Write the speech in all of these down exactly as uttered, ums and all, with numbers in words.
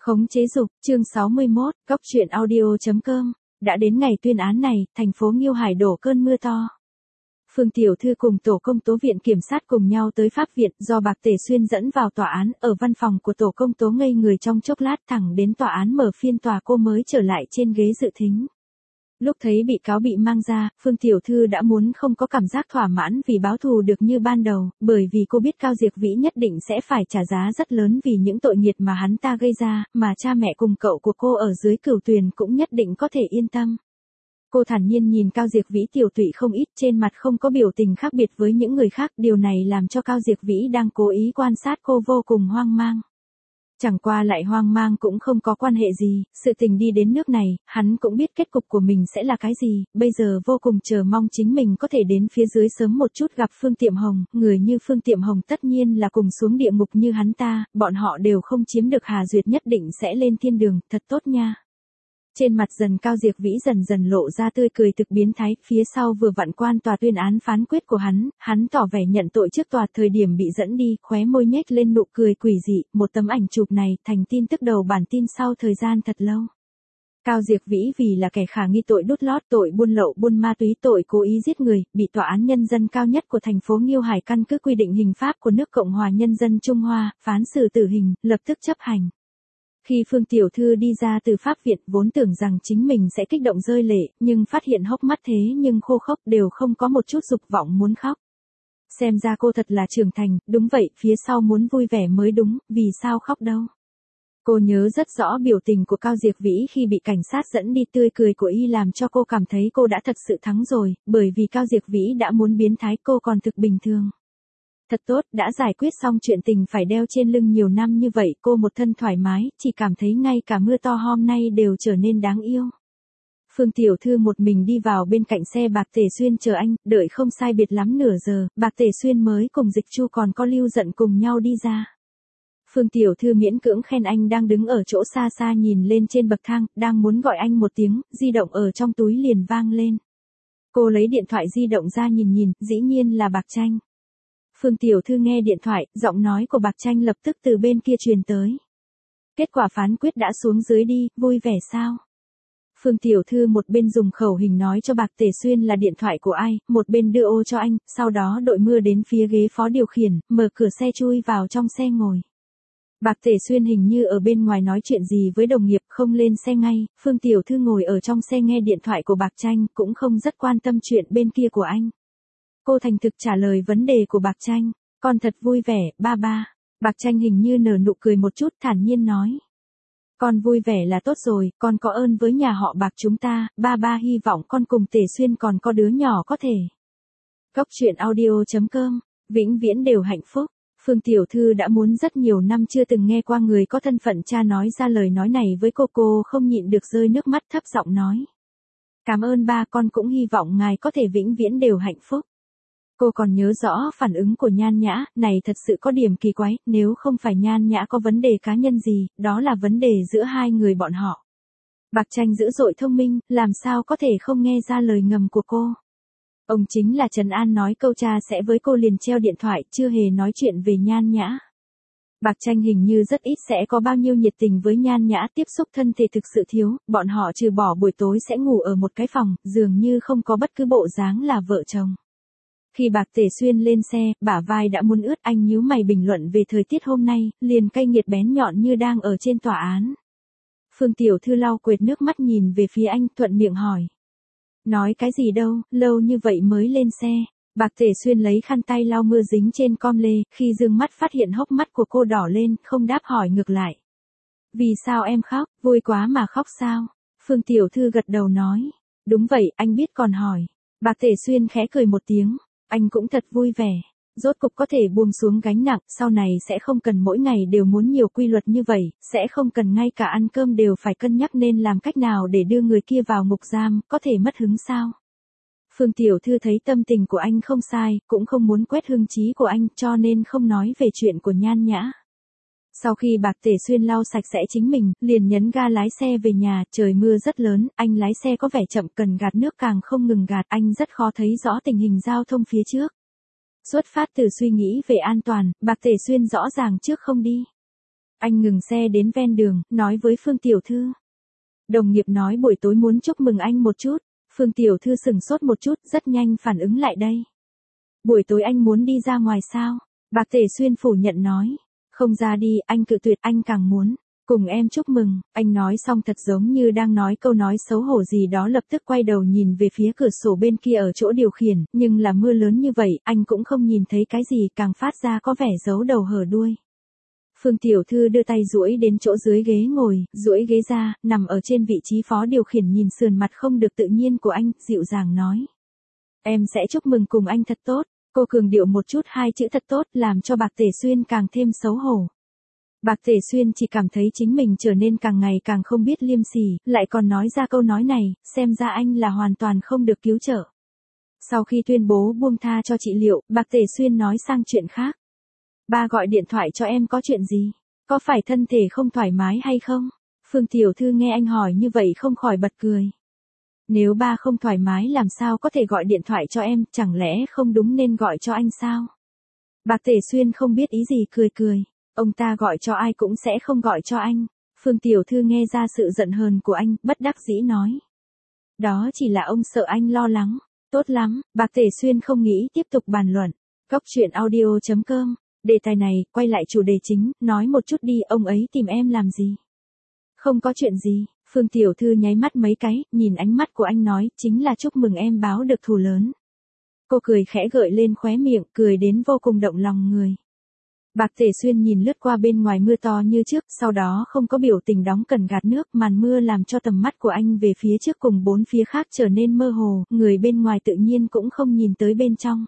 Khống chế dục, chương sáu mươi mốt, cóc truyện audio.com. Đã đến ngày tuyên án này, thành phố Nghiêu Hải đổ cơn mưa to. Phương Tiểu Thư cùng tổ công tố viện kiểm sát cùng nhau tới pháp viện, do Bạc Tể Xuyên dẫn vào tòa án. Ở văn phòng của tổ công tố ngây người trong chốc lát, thẳng đến tòa án mở phiên tòa cô mới trở lại trên ghế dự thính. Lúc thấy bị cáo bị mang ra, Phương Tiểu Thư đã muốn không có cảm giác thỏa mãn vì báo thù được như ban đầu, bởi vì cô biết Cao Diệp Vĩ nhất định sẽ phải trả giá rất lớn vì những tội nghiệt mà hắn ta gây ra, mà cha mẹ cùng cậu của cô ở dưới Cửu Tuyền cũng nhất định có thể yên tâm. Cô thản nhiên nhìn Cao Diệp Vĩ tiểu tụy không ít, trên mặt không có biểu tình khác biệt với những người khác, điều này làm cho Cao Diệp Vĩ đang cố ý quan sát cô vô cùng hoang mang. Chẳng qua lại hoang mang cũng không có quan hệ gì, sự tình đi đến nước này, hắn cũng biết kết cục của mình sẽ là cái gì, bây giờ vô cùng chờ mong chính mình có thể đến phía dưới sớm một chút gặp Phương Tiệm Hồng, người như Phương Tiệm Hồng tất nhiên là cùng xuống địa ngục như hắn ta, bọn họ đều không chiếm được Hà Duyệt nhất định sẽ lên thiên đường, thật tốt nha. Trên mặt dần Cao Diệp Vĩ dần dần lộ ra tươi cười thực biến thái, phía sau vừa vặn quan tòa tuyên án phán quyết của hắn, hắn tỏ vẻ nhận tội trước tòa thời điểm bị dẫn đi, khóe môi nhếch lên nụ cười quỷ dị, một tấm ảnh chụp này thành tin tức đầu bản tin sau thời gian thật lâu. Cao Diệp Vĩ vì là kẻ khả nghi tội đốt lót, tội buôn lậu buôn ma túy, tội cố ý giết người, bị tòa án nhân dân cao nhất của thành phố Nghiêu Hải căn cứ quy định hình pháp của nước Cộng hòa Nhân dân Trung Hoa, phán xử tử hình, lập tức chấp hành. Khi Phương Tiểu Thư đi ra từ pháp viện, vốn tưởng rằng chính mình sẽ kích động rơi lệ, nhưng phát hiện hốc mắt thế nhưng khô khốc, đều không có một chút dục vọng muốn khóc. Xem ra cô thật là trưởng thành, đúng vậy, phía sau muốn vui vẻ mới đúng, vì sao khóc đâu. Cô nhớ rất rõ biểu tình của Cao Diệp Vĩ khi bị cảnh sát dẫn đi, tươi cười của y làm cho cô cảm thấy cô đã thật sự thắng rồi, bởi vì Cao Diệp Vĩ đã muốn biến thái cô còn thực bình thường. Thật tốt, đã giải quyết xong chuyện tình phải đeo trên lưng nhiều năm như vậy, cô một thân thoải mái, chỉ cảm thấy ngay cả mưa to hôm nay đều trở nên đáng yêu. Phương Tiểu Thư một mình đi vào bên cạnh xe Bạc Tể Xuyên chờ anh, đợi không sai biệt lắm nửa giờ, Bạc Tể Xuyên mới cùng Dịch Chu còn có Lưu Dận cùng nhau đi ra. Phương Tiểu Thư miễn cưỡng khen anh đang đứng ở chỗ xa xa nhìn lên trên bậc thang, đang muốn gọi anh một tiếng, di động ở trong túi liền vang lên. Cô lấy điện thoại di động ra nhìn nhìn, dĩ nhiên là Bạc Tranh. Phương Tiểu Thư nghe điện thoại, giọng nói của Bạc Tranh lập tức từ bên kia truyền tới. Kết quả phán quyết đã xuống dưới đi, vui vẻ sao? Phương Tiểu Thư một bên dùng khẩu hình nói cho Bạc Tể Xuyên là điện thoại của ai, một bên đưa ô cho anh, sau đó đội mưa đến phía ghế phó điều khiển, mở cửa xe chui vào trong xe ngồi. Bạc Tể Xuyên hình như ở bên ngoài nói chuyện gì với đồng nghiệp, không lên xe ngay, Phương Tiểu Thư ngồi ở trong xe nghe điện thoại của Bạc Tranh, cũng không rất quan tâm chuyện bên kia của anh. Cô thành thực trả lời vấn đề của Bạc Tranh, con thật vui vẻ, ba ba. Bạc Tranh hình như nở nụ cười một chút, thản nhiên nói. Con vui vẻ là tốt rồi, con có ơn với nhà họ Bạc chúng ta, ba ba hy vọng con cùng Tể Xuyên còn có đứa nhỏ có thể. Cóc truyện audio.com, vĩnh viễn đều hạnh phúc. Phương Tiểu Thư đã muốn rất nhiều năm chưa từng nghe qua người có thân phận cha nói ra lời nói này với cô, cô không nhịn được rơi nước mắt, thấp giọng nói. Cảm ơn ba, con cũng hy vọng ngài có thể vĩnh viễn đều hạnh phúc. Cô còn nhớ rõ phản ứng của Nhan Nhã, này thật sự có điểm kỳ quái, nếu không phải Nhan Nhã có vấn đề cá nhân gì, đó là vấn đề giữa hai người bọn họ. Bạc Tranh dữ dội thông minh, làm sao có thể không nghe ra lời ngầm của cô. Ông chính là Trần An nói câu cha sẽ với cô liền treo điện thoại, chưa hề nói chuyện về Nhan Nhã. Bạc Tranh hình như rất ít sẽ có bao nhiêu nhiệt tình với Nhan Nhã, tiếp xúc thân thể thực sự thiếu, bọn họ trừ bỏ buổi tối sẽ ngủ ở một cái phòng, dường như không có bất cứ bộ dáng là vợ chồng. Khi Bạc Tể Xuyên lên xe, bả vai đã muốn ướt, anh nhíu mày bình luận về thời tiết hôm nay, liền cay nghiệt bén nhọn như đang ở trên tòa án. Phương Tiểu Thư lau quệt nước mắt nhìn về phía anh, thuận miệng hỏi. Nói cái gì đâu, lâu như vậy mới lên xe. Bạc Tể Xuyên lấy khăn tay lau mưa dính trên com lê, khi dương mắt phát hiện hốc mắt của cô đỏ lên, không đáp hỏi ngược lại. Vì sao em khóc, vui quá mà khóc sao? Phương Tiểu Thư gật đầu nói. Đúng vậy, anh biết còn hỏi. Bạc Tể Xuyên khẽ cười một tiếng. Anh cũng thật vui vẻ, rốt cục có thể buông xuống gánh nặng, sau này sẽ không cần mỗi ngày đều muốn nhiều quy luật như vậy, sẽ không cần ngay cả ăn cơm đều phải cân nhắc nên làm cách nào để đưa người kia vào ngục giam, có thể mất hứng sao. Phương Tiểu Thư thấy tâm tình của anh không sai, cũng không muốn quét hưng trí của anh, cho nên không nói về chuyện của Nhan Nhã. Sau khi Bạc Tể Xuyên lau sạch sẽ chính mình, liền nhấn ga lái xe về nhà, trời mưa rất lớn, anh lái xe có vẻ chậm, cần gạt nước càng không ngừng gạt, anh rất khó thấy rõ tình hình giao thông phía trước. Xuất phát từ suy nghĩ về an toàn, Bạc Tể Xuyên rõ ràng trước không đi. Anh ngừng xe đến ven đường, nói với Phương Tiểu Thư. Đồng nghiệp nói buổi tối muốn chúc mừng anh một chút. Phương Tiểu Thư sừng sốt một chút, rất nhanh phản ứng lại đây. Buổi tối anh muốn đi ra ngoài sao? Bạc Tể Xuyên phủ nhận nói. Không ra đi, anh cự tuyệt, anh càng muốn. Cùng em chúc mừng, anh nói xong thật giống như đang nói câu nói xấu hổ gì đó, lập tức quay đầu nhìn về phía cửa sổ bên kia ở chỗ điều khiển, nhưng là mưa lớn như vậy, anh cũng không nhìn thấy cái gì, càng phát ra có vẻ giấu đầu hở đuôi. Phương Tiểu Thư đưa tay duỗi đến chỗ dưới ghế ngồi, duỗi ghế ra, nằm ở trên vị trí phó điều khiển nhìn sườn mặt không được tự nhiên của anh, dịu dàng nói. Em sẽ chúc mừng cùng anh thật tốt. Cô cường điệu một chút hai chữ thật tốt làm cho Bạc Tể Xuyên càng thêm xấu hổ. Bạc Tể Xuyên chỉ cảm thấy chính mình trở nên càng ngày càng không biết liêm sỉ, lại còn nói ra câu nói này, xem ra anh là hoàn toàn không được cứu trợ. Sau khi tuyên bố buông tha cho trị liệu, Bạc Tể Xuyên nói sang chuyện khác. Ba gọi điện thoại cho em có chuyện gì? Có phải thân thể không thoải mái hay không? Phương Tiểu Thư nghe anh hỏi như vậy không khỏi bật cười. Nếu ba không thoải mái làm sao có thể gọi điện thoại cho em, chẳng lẽ không đúng nên gọi cho anh sao? Bạc Tể Xuyên không biết ý gì cười cười. Ông ta gọi cho ai cũng sẽ không gọi cho anh. Phương Tiểu Thư nghe ra sự giận hờn của anh, bất đắc dĩ nói. Đó chỉ là ông sợ anh lo lắng. Tốt lắm, Bạc Tể Xuyên không nghĩ tiếp tục bàn luận. Góc truyện audio chấm com. Đề tài này, quay lại chủ đề chính, nói một chút đi, ông ấy tìm em làm gì? Không có chuyện gì. Phương Tiểu Thư nháy mắt mấy cái, nhìn ánh mắt của anh nói, chính là chúc mừng em báo được thù lớn. Cô cười khẽ gợi lên khóe miệng, cười đến vô cùng động lòng người. Bạc Tể Xuyên nhìn lướt qua bên ngoài mưa to như trước, sau đó không có biểu tình đóng cần gạt nước, màn mưa làm cho tầm mắt của anh về phía trước cùng bốn phía khác trở nên mơ hồ, người bên ngoài tự nhiên cũng không nhìn tới bên trong.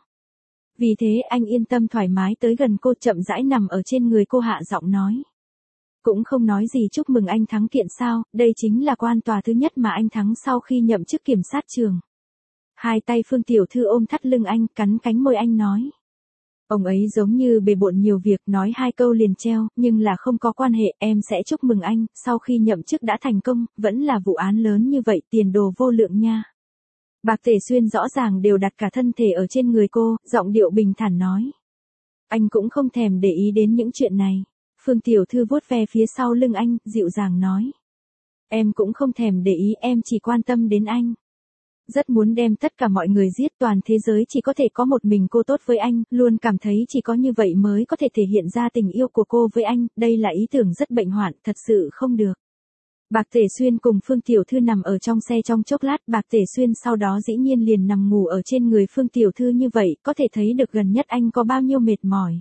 Vì thế anh yên tâm thoải mái tới gần cô, chậm rãi nằm ở trên người cô, hạ giọng nói. Cũng không nói gì chúc mừng anh thắng kiện sao, đây chính là quan tòa thứ nhất mà anh thắng sau khi nhậm chức kiểm sát trường. Hai tay Phương Tiểu Thư ôm thắt lưng anh, cắn cánh môi anh nói. Ông ấy giống như bề bộn nhiều việc, nói hai câu liền treo, nhưng là không có quan hệ, em sẽ chúc mừng anh, sau khi nhậm chức đã thành công, vẫn là vụ án lớn như vậy, tiền đồ vô lượng nha. Bạc Tể Xuyên rõ ràng đều đặt cả thân thể ở trên người cô, giọng điệu bình thản nói. Anh cũng không thèm để ý đến những chuyện này. Phương Tiểu Thư vuốt ve phía sau lưng anh, dịu dàng nói. Em cũng không thèm để ý, em chỉ quan tâm đến anh. Rất muốn đem tất cả mọi người giết, toàn thế giới chỉ có thể có một mình cô tốt với anh, luôn cảm thấy chỉ có như vậy mới có thể thể hiện ra tình yêu của cô với anh, đây là ý tưởng rất bệnh hoạn, thật sự không được. Bạc Tể Xuyên cùng Phương Tiểu Thư nằm ở trong xe trong chốc lát, Bạc Tể Xuyên sau đó dĩ nhiên liền nằm ngủ ở trên người Phương Tiểu Thư như vậy, có thể thấy được gần nhất anh có bao nhiêu mệt mỏi.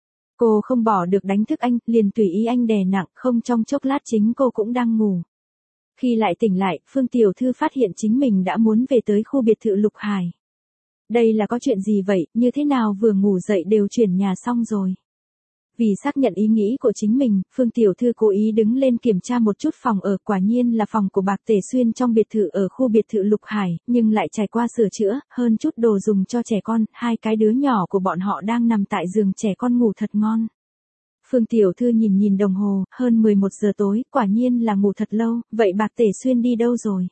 Cô không bỏ được đánh thức anh, liền tùy ý anh đè nặng, không trong chốc lát chính cô cũng đang ngủ. Khi lại tỉnh lại, Phương Tiểu Thư phát hiện chính mình đã muốn về tới khu biệt thự Lục Hải. Đây là có chuyện gì vậy, như thế nào vừa ngủ dậy đều chuyển nhà xong rồi. Vì xác nhận ý nghĩ của chính mình, Phương Tiểu Thư cố ý đứng lên kiểm tra một chút phòng ở, quả nhiên là phòng của Bạc Tể Xuyên trong biệt thự ở khu biệt thự Lục Hải, nhưng lại trải qua sửa chữa, hơn chút đồ dùng cho trẻ con, hai cái đứa nhỏ của bọn họ đang nằm tại giường trẻ con ngủ thật ngon. Phương Tiểu Thư nhìn nhìn đồng hồ, hơn mười một giờ tối, quả nhiên là ngủ thật lâu, vậy Bạc Tể Xuyên đi đâu rồi?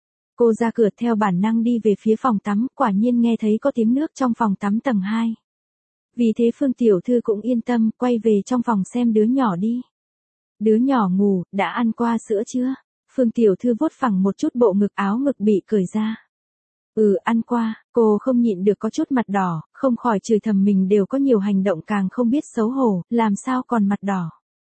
Cô ra cửa theo bản năng đi về phía phòng tắm, quả nhiên nghe thấy có tiếng nước trong phòng tắm tầng hai. Vì thế Phương Tiểu Thư cũng yên tâm, quay về trong phòng xem đứa nhỏ đi. Đứa nhỏ ngủ, đã ăn qua sữa chưa? Phương Tiểu Thư vuốt phẳng một chút bộ ngực, áo ngực bị cởi ra. Ừ, ăn qua, cô không nhịn được có chút mặt đỏ, không khỏi chửi thầm mình đều có nhiều hành động càng không biết xấu hổ, làm sao còn mặt đỏ.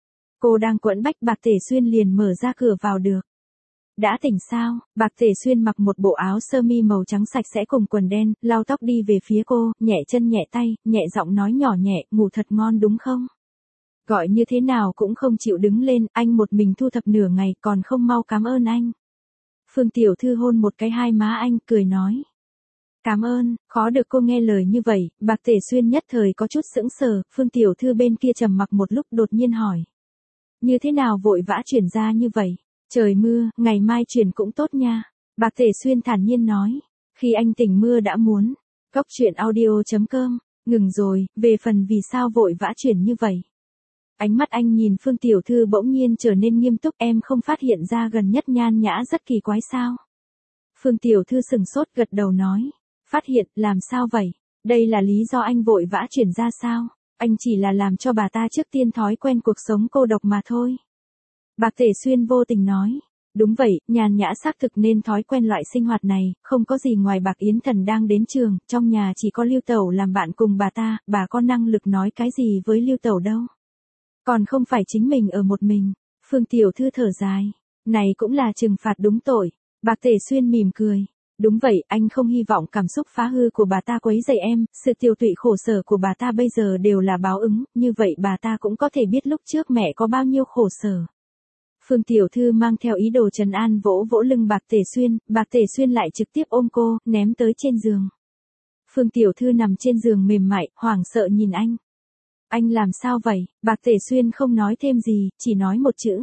Cô đang quẫn bách, Bạc Tể Xuyên liền mở ra cửa vào được. Đã tỉnh sao? Bạc Tể Xuyên mặc một bộ áo sơ mi màu trắng sạch sẽ cùng quần đen, lau tóc đi về phía cô, nhẹ chân nhẹ tay, nhẹ giọng nói nhỏ nhẹ, ngủ thật ngon đúng không? Gọi như thế nào cũng không chịu đứng lên, anh một mình thu thập nửa ngày còn không mau cảm ơn anh. Phương Tiểu Thư hôn một cái hai má anh, cười nói. Cảm ơn, khó được cô nghe lời như vậy, Bạc Tể Xuyên nhất thời có chút sững sờ, Phương Tiểu Thư bên kia trầm mặc một lúc đột nhiên hỏi. Như thế nào vội vã chuyển ra như vậy? Trời mưa, ngày mai chuyển cũng tốt nha. Bạc Tể Xuyên thản nhiên nói. Khi anh tỉnh mưa đã muốn. Góc truyện audio chấm com. Ngừng rồi, về phần vì sao vội vã chuyển như vậy. Ánh mắt anh nhìn Phương Tiểu Thư bỗng nhiên trở nên nghiêm túc, em không phát hiện ra gần nhất nhan nhã rất kỳ quái sao. Phương Tiểu Thư sừng sốt gật đầu nói. Phát hiện, làm sao vậy? Đây là lý do anh vội vã chuyển ra sao? Anh chỉ là làm cho bà ta trước tiên thói quen cuộc sống cô độc mà thôi. Bạc Tể Xuyên vô tình nói. Đúng vậy, nhàn nhã xác thực nên thói quen loại sinh hoạt này, không có gì ngoài Bạc Yến Thần đang đến trường, trong nhà chỉ có Lưu Tẩu làm bạn cùng bà ta, bà có năng lực nói cái gì với Lưu Tẩu đâu. Còn không phải chính mình ở một mình. Phương Tiểu Thư thở dài. Này cũng là trừng phạt đúng tội. Bạc Tể Xuyên mỉm cười. Đúng vậy, anh không hy vọng cảm xúc phá hư của bà ta quấy rầy em, sự tiêu tụy khổ sở của bà ta bây giờ đều là báo ứng, như vậy bà ta cũng có thể biết lúc trước mẹ có bao nhiêu khổ sở. Phương Tiểu Thư mang theo ý đồ trấn an vỗ vỗ lưng Bạc Tể Xuyên, Bạc Tể Xuyên lại trực tiếp ôm cô, ném tới trên giường. Phương Tiểu Thư nằm trên giường mềm mại, hoảng sợ nhìn anh. Anh làm sao vậy? Bạc Tể Xuyên không nói thêm gì, chỉ nói một chữ.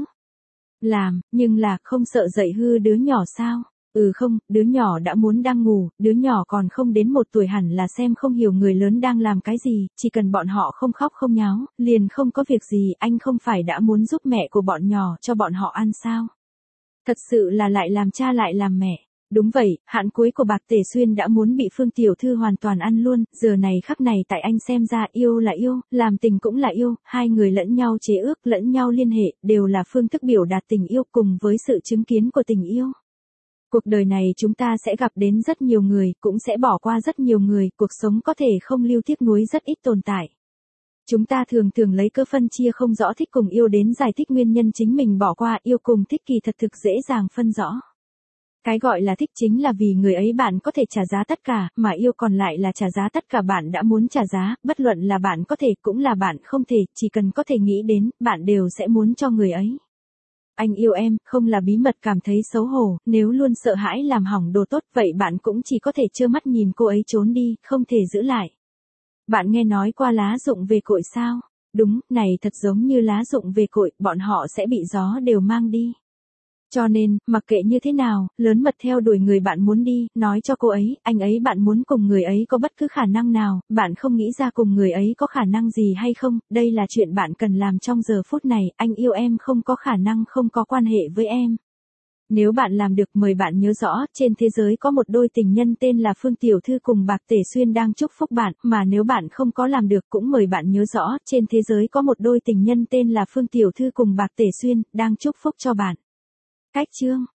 Làm, nhưng là không sợ dậy hư đứa nhỏ sao? Ừ không, đứa nhỏ đã muốn đang ngủ, đứa nhỏ còn không đến một tuổi hẳn là xem không hiểu người lớn đang làm cái gì, chỉ cần bọn họ không khóc không nháo, liền không có việc gì, anh không phải đã muốn giúp mẹ của bọn nhỏ cho bọn họ ăn sao? Thật sự là lại làm cha lại làm mẹ. Đúng vậy, hạn cuối của Bạc Tể Xuyên đã muốn bị Phương Tiểu Thư hoàn toàn ăn luôn, giờ này khắc này tại anh xem ra yêu là yêu, làm tình cũng là yêu, hai người lẫn nhau chế ước, lẫn nhau liên hệ, đều là phương thức biểu đạt tình yêu cùng với sự chứng kiến của tình yêu. Cuộc đời này chúng ta sẽ gặp đến rất nhiều người, cũng sẽ bỏ qua rất nhiều người, cuộc sống có thể không lưu tiếc nuối rất ít tồn tại. Chúng ta thường thường lấy cơ phân chia không rõ thích cùng yêu đến giải thích nguyên nhân chính mình bỏ qua, yêu cùng thích kỳ thật thực dễ dàng phân rõ. Cái gọi là thích chính là vì người ấy bạn có thể trả giá tất cả, mà yêu còn lại là trả giá tất cả bạn đã muốn trả giá, bất luận là bạn có thể cũng là bạn không thể, chỉ cần có thể nghĩ đến, bạn đều sẽ muốn cho người ấy. Anh yêu em, không là bí mật cảm thấy xấu hổ, nếu luôn sợ hãi làm hỏng đồ tốt, vậy bạn cũng chỉ có thể trơ mắt nhìn cô ấy trốn đi, không thể giữ lại. Bạn nghe nói qua lá rụng về cội sao? Đúng, này thật giống như lá rụng về cội, bọn họ sẽ bị gió đều mang đi. Cho nên, mặc kệ như thế nào, lớn mật theo đuổi người bạn muốn đi, nói cho cô ấy, anh ấy bạn muốn cùng người ấy có bất cứ khả năng nào, bạn không nghĩ ra cùng người ấy có khả năng gì hay không, đây là chuyện bạn cần làm trong giờ phút này, anh yêu em không có khả năng không có quan hệ với em. Nếu bạn làm được mời bạn nhớ rõ, trên thế giới có một đôi tình nhân tên là Phương Tiểu Thư cùng Bạc Tể Xuyên đang chúc phúc bạn, mà nếu bạn không có làm được cũng mời bạn nhớ rõ, trên thế giới có một đôi tình nhân tên là Phương Tiểu Thư cùng Bạc Tể Xuyên, đang chúc phúc cho bạn. Cách chương